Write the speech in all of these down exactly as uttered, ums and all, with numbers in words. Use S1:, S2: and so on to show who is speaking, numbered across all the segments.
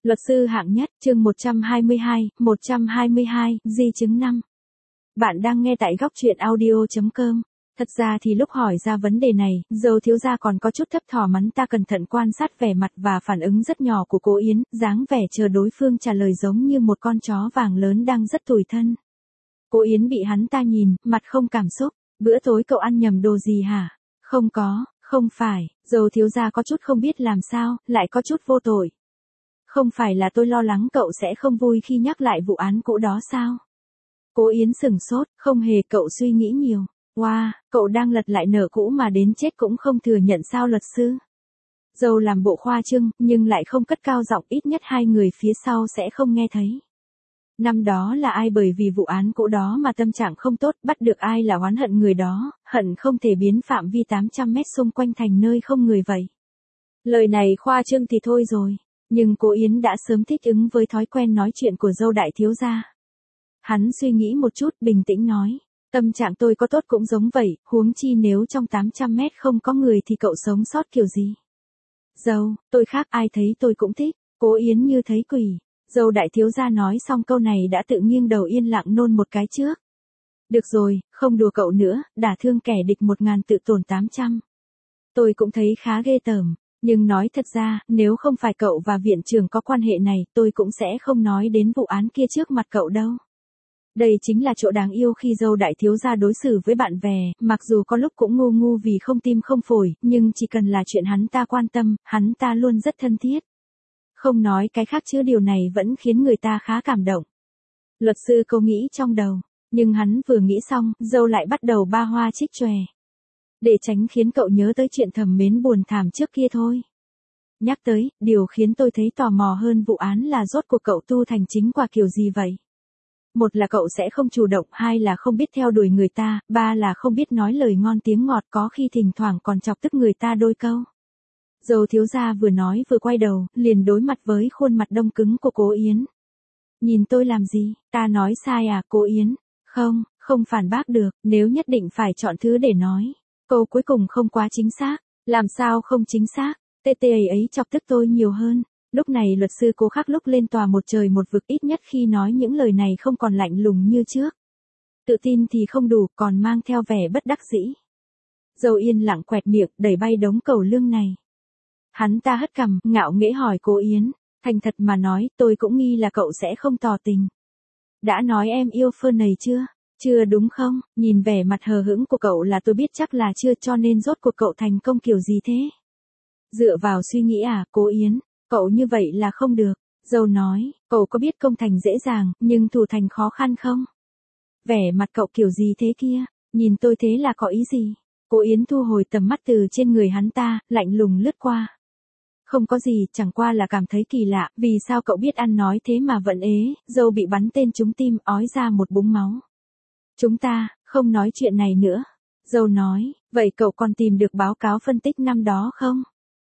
S1: Luật sư hạng nhất, chương một trăm hai mươi hai, một trăm hai mươi hai, di chứng năm. Bạn đang nghe tại góc truyện audio chấm com. Thật ra thì lúc hỏi ra vấn đề này, dâu thiếu gia còn có chút thấp thỏm, hắn ta cẩn thận quan sát vẻ mặt và phản ứng rất nhỏ của cô Yến, dáng vẻ chờ đối phương trả lời giống như một con chó vàng lớn đang rất tủi thân. Cô Yến bị hắn ta nhìn, mặt không cảm xúc. Bữa tối cậu ăn nhầm đồ gì hả? Không có, không phải. Dâu thiếu gia có chút không biết làm sao, lại có chút vô tội. Không phải là tôi lo lắng cậu sẽ không vui khi nhắc lại vụ án cũ đó sao? Cô Yến sửng sốt, không hề, cậu suy nghĩ nhiều. Wow, cậu đang lật lại nợ cũ mà đến chết cũng không thừa nhận sao luật sư? Dâu làm bộ khoa trương, nhưng lại không cất cao giọng, ít nhất hai người phía sau sẽ không nghe thấy. Năm đó là ai bởi vì vụ án cũ đó mà tâm trạng không tốt, bắt được ai là oán hận người đó, hận không thể biến phạm vi tám trăm mét xung quanh thành nơi không người vậy. Lời này khoa trương thì thôi rồi. Nhưng cô Yến đã sớm thích ứng với thói quen nói chuyện của dâu đại thiếu gia. Hắn suy nghĩ một chút, bình tĩnh nói. Tâm trạng tôi có tốt cũng giống vậy, huống chi nếu trong tám trăm mét không có người thì cậu sống sót kiểu gì? Dâu, tôi khác, ai thấy tôi cũng thích. Cô Yến như thấy quỷ. Dâu đại thiếu gia nói xong câu này đã tự nghiêng đầu yên lặng nôn một cái trước. Được rồi, không đùa cậu nữa, đả thương kẻ địch một ngàn tự tổn tám trăm. Tôi cũng thấy khá ghê tởm. Nhưng nói thật ra, nếu không phải cậu và viện trưởng có quan hệ này, tôi cũng sẽ không nói đến vụ án kia trước mặt cậu đâu. Đây chính là chỗ đáng yêu khi dâu đại thiếu gia đối xử với bạn bè, mặc dù có lúc cũng ngu ngu vì không tim không phổi, nhưng chỉ cần là chuyện hắn ta quan tâm, hắn ta luôn rất thân thiết. Không nói cái khác chứ điều này vẫn khiến người ta khá cảm động. Luật sư câu nghĩ trong đầu, nhưng hắn vừa nghĩ xong, dâu lại bắt đầu ba hoa trích chòe. Để tránh khiến cậu nhớ tới chuyện thầm mến buồn thảm trước kia thôi. Nhắc tới, điều khiến tôi thấy tò mò hơn vụ án là rốt cuộc cậu tu thành chính quả kiểu gì vậy? Một là cậu sẽ không chủ động, hai là không biết theo đuổi người ta, ba là không biết nói lời ngon tiếng ngọt, có khi thỉnh thoảng còn chọc tức người ta đôi câu. Dâu thiếu gia vừa nói vừa quay đầu, liền đối mặt với khuôn mặt đông cứng của cô Yến. Nhìn tôi làm gì, ta nói sai à cô Yến? Không, không phản bác được, nếu nhất định phải chọn thứ để nói. Câu cuối cùng không quá chính xác. Làm sao không chính xác? Tê tê ấy ấy chọc tức tôi nhiều hơn. Lúc này luật sư cố khắc lúc lên tòa một trời một vực, ít nhất khi nói những lời này không còn lạnh lùng như trước. Tự tin thì không đủ, còn mang theo vẻ bất đắc dĩ. Dâu yên lặng quẹt miệng, đẩy bay đống cẩu lương này. Hắn ta hất cằm, ngạo nghễ hỏi cô Yến. Thành thật mà nói, tôi cũng nghi là cậu sẽ không tỏ tình. Đã nói em yêu phơn này chưa? Chưa đúng không? Nhìn vẻ mặt hờ hững của cậu là tôi biết chắc là chưa, cho nên rốt cuộc cậu thành công kiểu gì thế? Dựa vào suy nghĩ à, cô Yến? Cậu như vậy là không được. Dâu nói, cậu có biết công thành dễ dàng, nhưng thủ thành khó khăn không? Vẻ mặt cậu kiểu gì thế kia? Nhìn tôi thế là có ý gì? Cô Yến thu hồi tầm mắt từ trên người hắn ta, lạnh lùng lướt qua. Không có gì, chẳng qua là cảm thấy kỳ lạ, vì sao cậu biết ăn nói thế mà vẫn ế? Dâu bị bắn tên trúng tim, ói ra một búng máu. Chúng ta, không nói chuyện này nữa. Dâu nói, vậy cậu còn tìm được báo cáo phân tích năm đó không?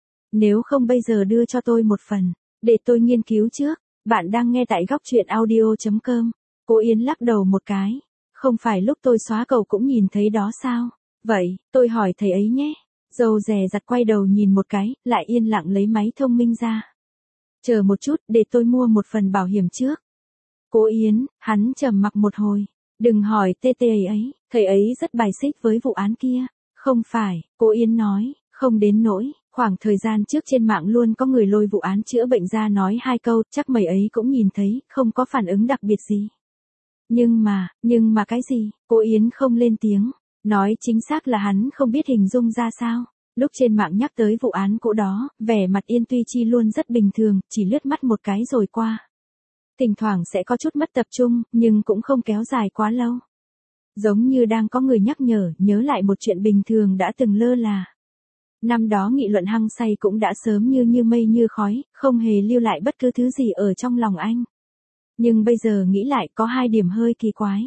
S1: Nếu không bây giờ đưa cho tôi một phần, để tôi nghiên cứu trước. Bạn đang nghe tại góc truyện audio chấm com. Cô Yến lắc đầu một cái. Không phải lúc tôi xóa cậu cũng nhìn thấy đó sao? Vậy, tôi hỏi thầy ấy nhé. Dâu dè dặt quay đầu nhìn một cái, lại yên lặng lấy máy thông minh ra. Chờ một chút, để tôi mua một phần bảo hiểm trước. Cô Yến, hắn trầm mặc một hồi. Đừng hỏi tê tê ấy ấy, thầy ấy rất bài xích với vụ án kia. Không phải, cô Yến nói, không đến nỗi, khoảng thời gian trước trên mạng luôn có người lôi vụ án chữa bệnh ra nói hai câu, chắc mày ấy cũng nhìn thấy, không có phản ứng đặc biệt gì. Nhưng mà, nhưng mà cái gì, cô Yến không lên tiếng, nói chính xác là hắn không biết hình dung ra sao. Lúc trên mạng nhắc tới vụ án cũ đó, vẻ mặt Yên Tuy Chi luôn rất bình thường, chỉ lướt mắt một cái rồi qua. Thỉnh thoảng sẽ có chút mất tập trung, nhưng cũng không kéo dài quá lâu. Giống như đang có người nhắc nhở, nhớ lại một chuyện bình thường đã từng lơ là. Năm đó nghị luận hăng say cũng đã sớm như như mây như khói, không hề lưu lại bất cứ thứ gì ở trong lòng anh. Nhưng bây giờ nghĩ lại có hai điểm hơi kỳ quái.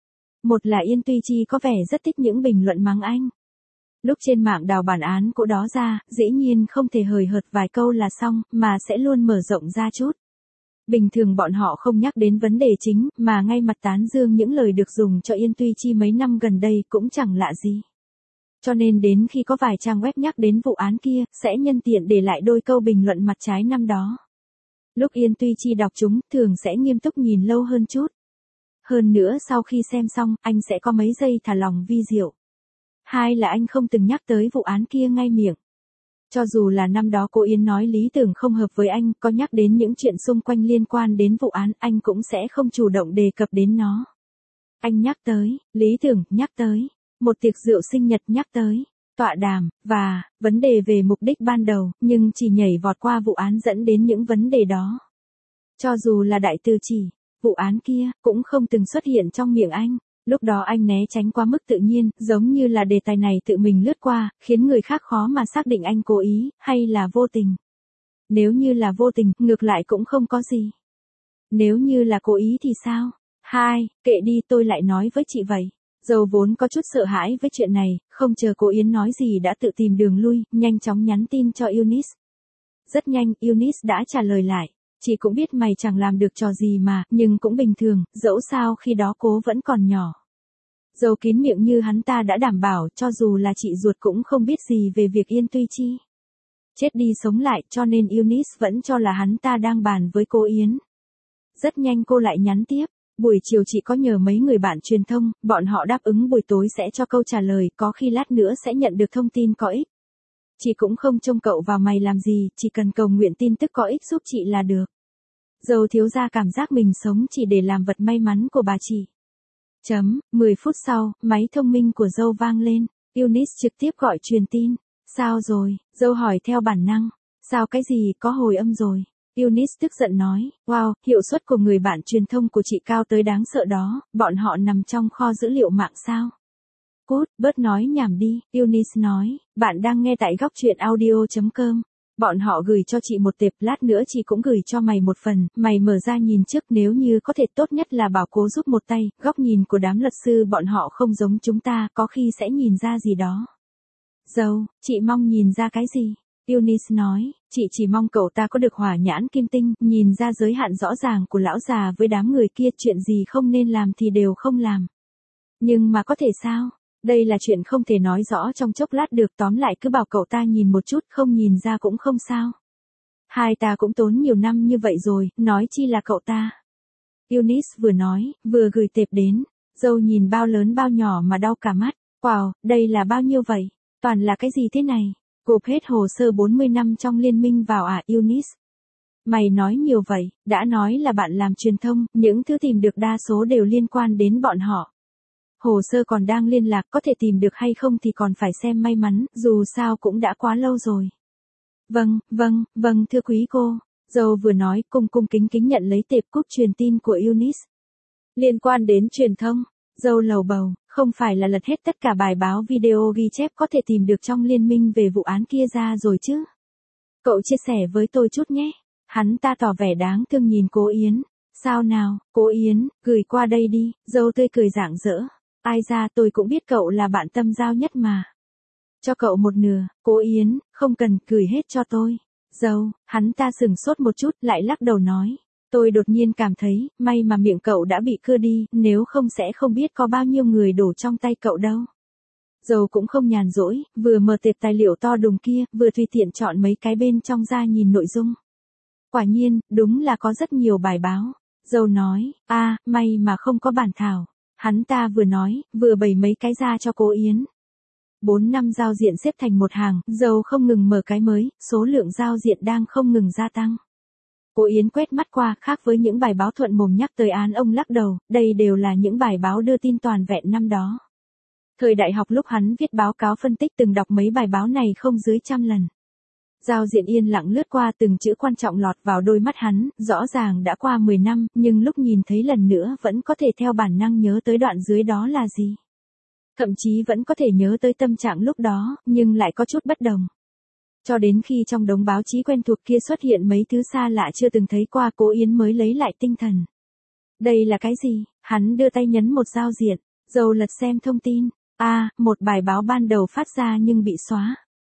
S1: Một là Yên Tuy Chi có vẻ rất thích những bình luận mắng anh. Lúc trên mạng đào bản án cũ đó ra, dĩ nhiên không thể hời hợt vài câu là xong, mà sẽ luôn mở rộng ra chút. Bình thường bọn họ không nhắc đến vấn đề chính, mà ngay mặt tán dương những lời được dùng cho Yên Tuy Chi mấy năm gần đây cũng chẳng lạ gì. Cho nên đến khi có vài trang web nhắc đến vụ án kia, sẽ nhân tiện để lại đôi câu bình luận mặt trái năm đó. Lúc Yên Tuy Chi đọc chúng, thường sẽ nghiêm túc nhìn lâu hơn chút. Hơn nữa sau khi xem xong, anh sẽ có mấy giây thả lòng vi diệu. Hai là anh không từng nhắc tới vụ án kia ngay miệng. Cho dù là năm đó cô Yến nói lý tưởng không hợp với anh, có nhắc đến những chuyện xung quanh liên quan đến vụ án, anh cũng sẽ không chủ động đề cập đến nó. Anh nhắc tới, lý tưởng, nhắc tới, một tiệc rượu sinh nhật nhắc tới, tọa đàm, và, vấn đề về mục đích ban đầu, nhưng chỉ nhảy vọt qua vụ án dẫn đến những vấn đề đó. Cho dù là đại từ chỉ, vụ án kia, cũng không từng xuất hiện trong miệng anh. Lúc đó anh né tránh quá mức tự nhiên, giống như là đề tài này tự mình lướt qua, khiến người khác khó mà xác định anh cố ý, hay là vô tình. Nếu như là vô tình, ngược lại cũng không có gì. Nếu như là cố ý thì sao? Hai, kệ đi, tôi lại nói với chị vậy. Dâu vốn có chút sợ hãi với chuyện này, không chờ cô Yến nói gì đã tự tìm đường lui, nhanh chóng nhắn tin cho Eunice. Rất nhanh, Eunice đã trả lời lại. Chị cũng biết mày chẳng làm được trò gì mà, nhưng cũng bình thường, dẫu sao khi đó cố vẫn còn nhỏ. Dâu kín miệng như hắn ta đã đảm bảo, cho dù là chị ruột cũng không biết gì về việc Yên Tuy Chi. Chết đi sống lại, cho nên Eunice vẫn cho là hắn ta đang bàn với cô Yến. Rất nhanh cô lại nhắn tiếp, buổi chiều chị có nhờ mấy người bạn truyền thông, bọn họ đáp ứng buổi tối sẽ cho câu trả lời, có khi lát nữa sẽ nhận được thông tin có ích. Chị cũng không trông cậu vào mày làm gì, chỉ cần cầu nguyện tin tức có ích giúp chị là được. Dâu thiếu gia cảm giác mình sống chỉ để làm vật may mắn của bà chị. Chấm, mười phút sau, máy thông minh của dâu vang lên, Eunice trực tiếp gọi truyền tin. Sao rồi? Dâu hỏi theo bản năng. Sao cái gì, có hồi âm rồi. Eunice tức giận nói, wow, hiệu suất của người bạn truyền thông của chị cao tới đáng sợ đó, bọn họ nằm trong kho dữ liệu mạng sao? Cút, bớt nói nhảm đi, Eunice nói, bạn đang nghe tại góc truyện audio chấm com. Bọn họ gửi cho chị một tệp, lát nữa chị cũng gửi cho mày một phần, mày mở ra nhìn trước, nếu như có thể tốt nhất là bảo cố giúp một tay, góc nhìn của đám luật sư bọn họ không giống chúng ta, có khi sẽ nhìn ra gì đó. Dâu, chị mong nhìn ra cái gì? Eunice nói, chị chỉ mong cậu ta có được hỏa nhãn kim tinh, nhìn ra giới hạn rõ ràng của lão già với đám người kia, chuyện gì không nên làm thì đều không làm. Nhưng mà có thể sao? Đây là chuyện không thể nói rõ trong chốc lát được, tóm lại cứ bảo cậu ta nhìn một chút, không nhìn ra cũng không sao. Hai ta cũng tốn nhiều năm như vậy rồi, nói chi là cậu ta. Eunice vừa nói, vừa gửi tệp đến, dâu nhìn bao lớn bao nhỏ mà đau cả mắt, wow, đây là bao nhiêu vậy? Toàn là cái gì thế này? Gộp hết hồ sơ bốn mươi năm trong liên minh vào à Eunice? Mày nói nhiều vậy, đã nói là bạn làm truyền thông, những thứ tìm được đa số đều liên quan đến bọn họ. Hồ sơ còn đang liên lạc, có thể tìm được hay không thì còn phải xem may mắn, dù sao cũng đã quá lâu rồi. Vâng, vâng, vâng thưa quý cô. Dâu vừa nói, cung cung kính kính nhận lấy tệp cúp truyền tin của Eunice. Liên quan đến truyền thông, dâu lầu bầu, không phải là lật hết tất cả bài báo video ghi chép có thể tìm được trong liên minh về vụ án kia ra rồi chứ. Cậu chia sẻ với tôi chút nhé. Hắn ta tỏ vẻ đáng thương nhìn cô Yến. Sao nào, cô Yến, gửi qua đây đi, dâu tươi cười rạng rỡ. Ai ra tôi cũng biết cậu là bạn tâm giao nhất mà. Cho cậu một nửa, cô Yến, không cần, gửi hết cho tôi. Dâu, hắn ta sừng sốt một chút, lại lắc đầu nói. Tôi đột nhiên cảm thấy, may mà miệng cậu đã bị cưa đi, nếu không sẽ không biết có bao nhiêu người đổ trong tay cậu đâu. Dâu cũng không nhàn rỗi, vừa mở tệp tài liệu to đùng kia, vừa tùy tiện chọn mấy cái bên trong ra nhìn nội dung. Quả nhiên, đúng là có rất nhiều bài báo. Dâu nói, a, à, may mà không có bản thảo. Hắn ta vừa nói, vừa bày mấy cái ra cho cô Yến. Bốn năm giao diện xếp thành một hàng, dâu không ngừng mở cái mới, số lượng giao diện đang không ngừng gia tăng. Cô Yến quét mắt qua, khác với những bài báo thuận mồm nhắc tới án ông lắc đầu, đây đều là những bài báo đưa tin toàn vẹn năm đó. Thời đại học lúc hắn viết báo cáo phân tích từng đọc mấy bài báo này không dưới trăm lần. Giao diện yên lặng lướt qua, từng chữ quan trọng lọt vào đôi mắt hắn, rõ ràng đã qua mười năm, nhưng lúc nhìn thấy lần nữa vẫn có thể theo bản năng nhớ tới đoạn dưới đó là gì. Thậm chí vẫn có thể nhớ tới tâm trạng lúc đó, nhưng lại có chút bất đồng. Cho đến khi trong đống báo chí quen thuộc kia xuất hiện mấy thứ xa lạ chưa từng thấy qua, cô Yến mới lấy lại tinh thần. Đây là cái gì? Hắn đưa tay nhấn một giao diện, dâu lật xem thông tin. A, à, một bài báo ban đầu phát ra nhưng bị xóa.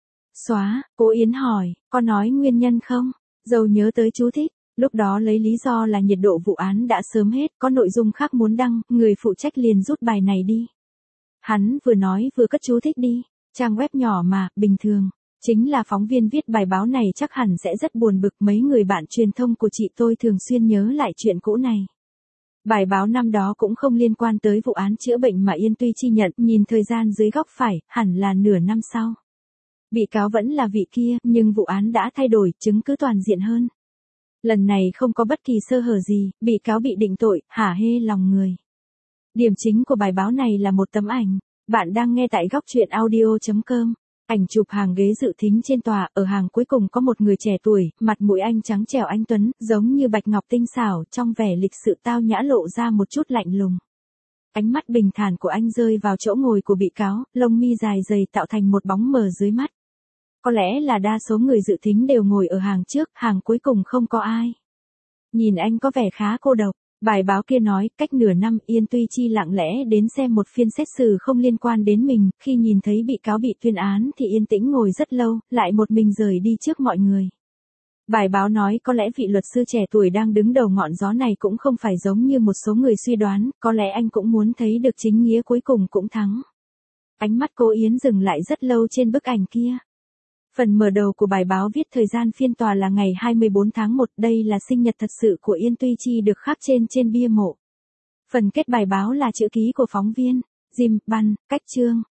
S1: Xóa, cô Yến hỏi, có nói nguyên nhân không? Dâu nhớ tới chú thích, lúc đó lấy lý do là nhiệt độ vụ án đã sớm hết, có nội dung khác muốn đăng, người phụ trách liền rút bài này đi. Hắn vừa nói vừa cất chú thích đi, trang web nhỏ mà, bình thường. Chính là phóng viên viết bài báo này chắc hẳn sẽ rất buồn bực, mấy người bạn truyền thông của chị tôi thường xuyên nhớ lại chuyện cũ này. Bài báo năm đó cũng không liên quan tới vụ án chữa bệnh mà Yên Tuy Chi nhận, nhìn thời gian dưới góc phải, hẳn là nửa năm sau. Bị cáo vẫn là vị kia, nhưng vụ án đã thay đổi, chứng cứ toàn diện hơn. Lần này không có bất kỳ sơ hở gì, bị cáo bị định tội, hả hê lòng người. Điểm chính của bài báo này là một tấm ảnh. Bạn đang nghe tại góc truyện audio chấm com. Ảnh chụp hàng ghế dự thính trên tòa, ở hàng cuối cùng có một người trẻ tuổi, mặt mũi anh trắng trẻo anh tuấn, giống như bạch ngọc tinh xảo, trong vẻ lịch sự tao nhã lộ ra một chút lạnh lùng. Ánh mắt bình thản của anh rơi vào chỗ ngồi của bị cáo, lông mi dài dày tạo thành một bóng mờ dưới mắt. Có lẽ là đa số người dự thính đều ngồi ở hàng trước, hàng cuối cùng không có ai. Nhìn anh có vẻ khá cô độc. Bài báo kia nói, cách nửa năm, Yên Tuy Chi lặng lẽ đến xem một phiên xét xử không liên quan đến mình, khi nhìn thấy bị cáo bị tuyên án thì yên tĩnh ngồi rất lâu, lại một mình rời đi trước mọi người. Bài báo nói có lẽ vị luật sư trẻ tuổi đang đứng đầu ngọn gió này cũng không phải giống như một số người suy đoán, có lẽ anh cũng muốn thấy được chính nghĩa cuối cùng cũng thắng. Ánh mắt cô Yến dừng lại rất lâu trên bức ảnh kia. Phần mở đầu của bài báo viết thời gian phiên tòa là ngày hai mươi bốn tháng một, đây là sinh nhật thật sự của Yên Tuy Chi được khắc trên trên bia mộ. Phần kết bài báo là chữ ký của phóng viên, Jim Ban, cách chương.